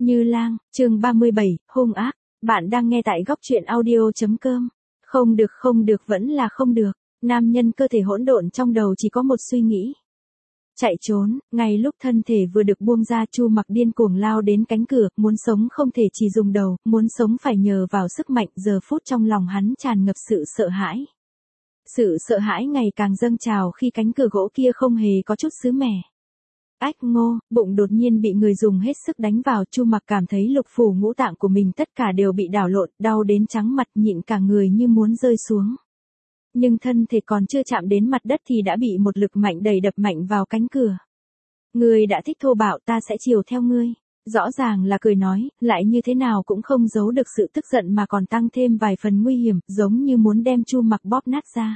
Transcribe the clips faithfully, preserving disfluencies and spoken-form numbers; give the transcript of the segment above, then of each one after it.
Như Lang, chương ba mươi bảy, hung ác. Bạn đang nghe tại góc truyện audio.com. Không được không được vẫn là không được. Nam nhân cơ thể hỗn độn trong đầu chỉ có một suy nghĩ. Chạy trốn. Ngay lúc thân thể vừa được buông ra, Chu Mặc điên cuồng lao đến cánh cửa, muốn sống không thể chỉ dùng đầu, muốn sống phải nhờ vào sức mạnh. Giờ phút trong lòng hắn tràn ngập sự sợ hãi. Sự sợ hãi ngày càng dâng trào khi cánh cửa gỗ kia không hề có chút sứ mẻ. Ách ngô, bụng đột nhiên bị người dùng hết sức đánh vào, Chu Mặc cảm thấy lục phủ ngũ tạng của mình tất cả đều bị đảo lộn, đau đến trắng mặt, nhịn cả người như muốn rơi xuống. Nhưng thân thể còn chưa chạm đến mặt đất thì đã bị một lực mạnh đẩy đập mạnh vào cánh cửa. Ngươi đã thích thô bạo, ta sẽ chiều theo ngươi. Rõ ràng là cười nói, lại như thế nào cũng không giấu được sự tức giận mà còn tăng thêm vài phần nguy hiểm, giống như muốn đem Chu Mặc bóp nát ra.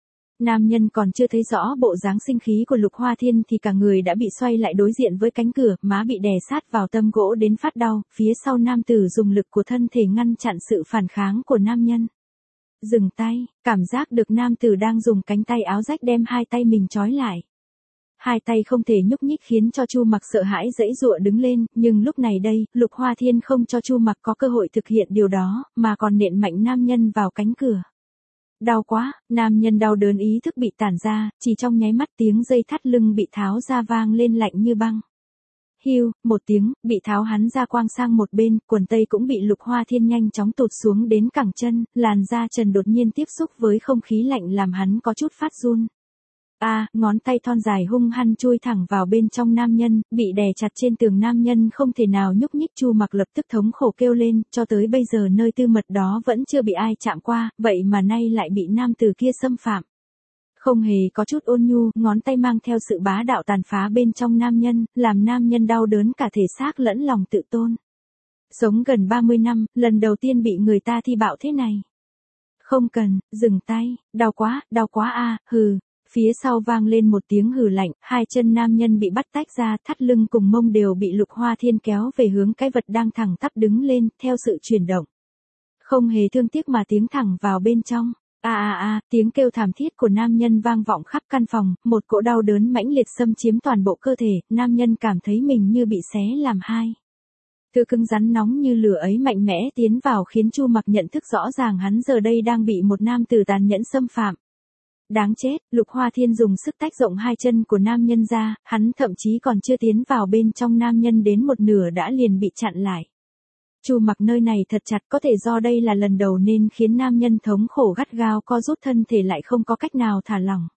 Nam nhân còn chưa thấy rõ bộ dáng sinh khí của Lục Hoa Thiên thì cả người đã bị xoay lại đối diện với cánh cửa, má bị đè sát vào tâm gỗ đến phát đau, phía sau nam tử dùng lực của thân thể ngăn chặn sự phản kháng của nam nhân. Dừng tay, cảm giác được nam tử đang dùng cánh tay áo rách đem hai tay mình trói lại. Hai tay không thể nhúc nhích khiến cho Chu Mặc sợ hãi giãy giụa đứng lên, nhưng lúc này đây, Lục Hoa Thiên không cho Chu Mặc có cơ hội thực hiện điều đó, mà còn nện mạnh nam nhân vào cánh cửa. Đau quá, nam nhân đau đớn ý thức bị tản ra, chỉ trong nháy mắt tiếng dây thắt lưng bị tháo ra vang lên lạnh như băng. Hiu, một tiếng, bị tháo hắn ra quang sang một bên, quần tây cũng bị Lục Hoa Thiên nhanh chóng tụt xuống đến cẳng chân, làn da trần đột nhiên tiếp xúc với không khí lạnh làm hắn có chút phát run. A, à, ngón tay thon dài hung hăng chui thẳng vào bên trong nam nhân, bị đè chặt trên tường, nam nhân không thể nào nhúc nhích. Chu Mặc lập tức thống khổ kêu lên, cho tới bây giờ nơi tư mật đó vẫn chưa bị ai chạm qua, vậy mà nay lại bị nam tử kia xâm phạm. Không hề có chút ôn nhu, ngón tay mang theo sự bá đạo tàn phá bên trong nam nhân, làm nam nhân đau đớn cả thể xác lẫn lòng tự tôn. Sống gần ba mươi năm, lần đầu tiên bị người ta thi bạo thế này. Không cần, dừng tay, đau quá, đau quá a, à, hừ. Phía sau vang lên một tiếng hừ lạnh, hai chân nam nhân bị bắt tách ra, thắt lưng cùng mông đều bị Lục Hoa Thiên kéo về hướng cái vật đang thẳng tắp đứng lên, theo sự chuyển động. Không hề thương tiếc mà tiến thẳng vào bên trong. A a a, tiếng kêu thảm thiết của nam nhân vang vọng khắp căn phòng, một cỗ đau đớn mãnh liệt xâm chiếm toàn bộ cơ thể, nam nhân cảm thấy mình như bị xé làm hai. Thứ cứng rắn nóng như lửa ấy mạnh mẽ tiến vào khiến Chu Mặc nhận thức rõ ràng hắn giờ đây đang bị một nam tử tàn nhẫn xâm phạm. Đáng chết, Lục Hoa Thiên dùng sức tách rộng hai chân của nam nhân ra, hắn thậm chí còn chưa tiến vào bên trong nam nhân đến một nửa đã liền bị chặn lại. Chu Mặc nơi này thật chặt, có thể do đây là lần đầu nên khiến nam nhân thống khổ gắt gao co rút thân thể lại không có cách nào thả lỏng.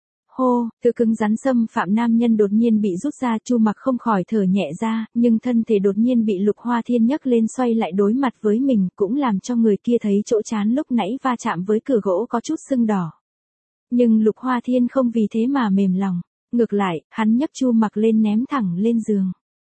Hô, thứ cứng rắn xâm phạm nam nhân đột nhiên bị rút ra, Chu Mặc không khỏi thở nhẹ ra, nhưng thân thể đột nhiên bị Lục Hoa Thiên nhấc lên xoay lại đối mặt với mình, cũng làm cho người kia thấy chỗ trán lúc nãy va chạm với cửa gỗ có chút sưng đỏ. Nhưng Lục Hoa Thiên không vì thế mà mềm lòng, ngược lại, hắn nhấc Chu Mặc lên ném thẳng lên giường.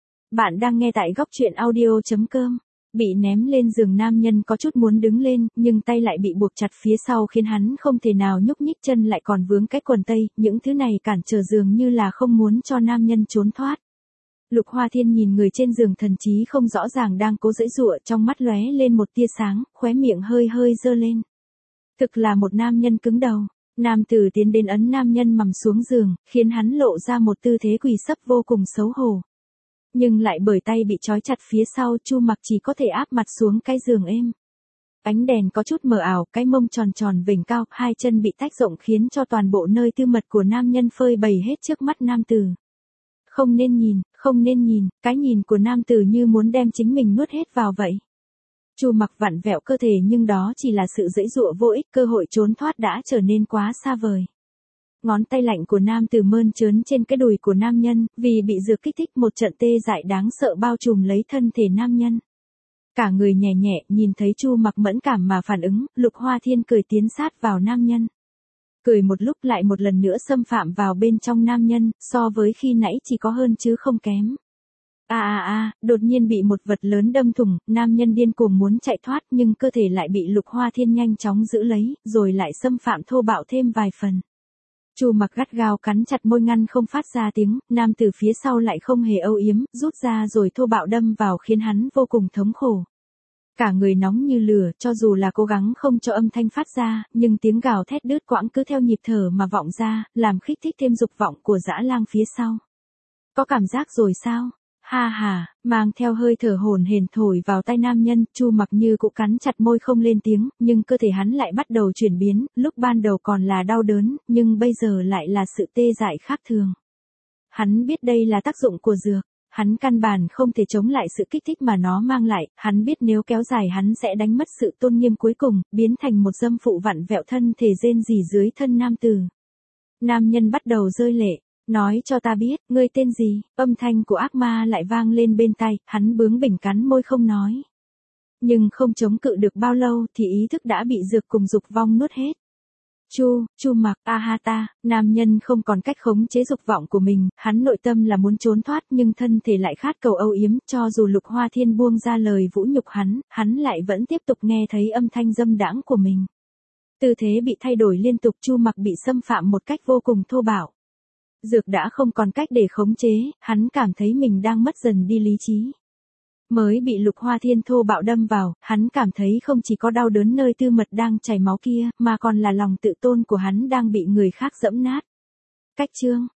Bạn đang nghe tại góc truyện audio.com. Bị ném lên giường, nam nhân có chút muốn đứng lên, nhưng tay lại bị buộc chặt phía sau khiến hắn không thể nào nhúc nhích, chân lại còn vướng cái quần tây, những thứ này cản trở dường như là không muốn cho nam nhân trốn thoát. Lục Hoa Thiên nhìn người trên giường thần trí không rõ ràng đang cố giãy giụa, trong mắt lóe lên một tia sáng, khóe miệng hơi hơi giơ lên. Thực là một nam nhân cứng đầu. Nam tử tiến đến ấn nam nhân nằm xuống giường, khiến hắn lộ ra một tư thế quỳ sấp vô cùng xấu hổ. Nhưng lại bởi tay bị trói chặt phía sau, Chu Mặc chỉ có thể áp mặt xuống cái giường êm. Ánh đèn có chút mờ ảo, cái mông tròn tròn vểnh cao, hai chân bị tách rộng khiến cho toàn bộ nơi tư mật của nam nhân phơi bày hết trước mắt nam tử. Không nên nhìn, không nên nhìn, cái nhìn của nam tử như muốn đem chính mình nuốt hết vào vậy. Chu Mặc vặn vẹo cơ thể nhưng đó chỉ là sự giãy giụa vô ích, cơ hội trốn thoát đã trở nên quá xa vời. Ngón tay lạnh của nam tử mơn trớn trên cái đùi của nam nhân, vì bị dược kích thích một trận tê dại đáng sợ bao trùm lấy thân thể nam nhân. Cả người nhẹ nhẹ, nhìn thấy Chu Mặc mẫn cảm mà phản ứng, Lục Hoa Thiên cười tiến sát vào nam nhân. Cười một lúc lại một lần nữa xâm phạm vào bên trong nam nhân, so với khi nãy chỉ có hơn chứ không kém. A a a, đột nhiên bị một vật lớn đâm thủng, nam nhân điên cuồng muốn chạy thoát nhưng cơ thể lại bị Lục Hoa Thiên nhanh chóng giữ lấy, rồi lại xâm phạm thô bạo thêm vài phần. Chu Mặc gắt gao cắn chặt môi ngăn không phát ra tiếng, nam từ phía sau lại không hề âu yếm, rút ra rồi thô bạo đâm vào khiến hắn vô cùng thống khổ. Cả người nóng như lửa, cho dù là cố gắng không cho âm thanh phát ra, nhưng tiếng gào thét đứt quãng cứ theo nhịp thở mà vọng ra, làm kích thích thêm dục vọng của dã lang phía sau. Có cảm giác rồi sao? Ha ha, mang theo hơi thở hổn hển thổi vào tai nam nhân, Chu Mặc Như cũng cắn chặt môi không lên tiếng, nhưng cơ thể hắn lại bắt đầu chuyển biến, lúc ban đầu còn là đau đớn, nhưng bây giờ lại là sự tê dại khác thường. Hắn biết đây là tác dụng của dược, hắn căn bản không thể chống lại sự kích thích mà nó mang lại, hắn biết nếu kéo dài hắn sẽ đánh mất sự tôn nghiêm cuối cùng, biến thành một dâm phụ vặn vẹo thân thể rên rỉ dưới thân nam tử. Nam nhân bắt đầu rơi lệ. Nói cho ta biết, ngươi tên gì? Âm thanh của ác ma lại vang lên bên tai, hắn bướng bỉnh cắn môi không nói. Nhưng không chống cự được bao lâu thì ý thức đã bị dược cùng dục vong nuốt hết. Chu, Chu Mặc, Ahata, nam nhân không còn cách khống chế dục vọng của mình, hắn nội tâm là muốn trốn thoát nhưng thân thể lại khát cầu âu yếm, cho dù Lục Hoa Thiên buông ra lời vũ nhục hắn, hắn lại vẫn tiếp tục nghe thấy âm thanh dâm đãng của mình. Tư thế bị thay đổi liên tục, Chu Mặc bị xâm phạm một cách vô cùng thô bạo. Dược đã không còn cách để khống chế, hắn cảm thấy mình đang mất dần đi lý trí. Mới bị Lục Hoa Thiên thô bạo đâm vào, hắn cảm thấy không chỉ có đau đớn nơi tư mật đang chảy máu kia, mà còn là lòng tự tôn của hắn đang bị người khác giẫm nát. Cách chương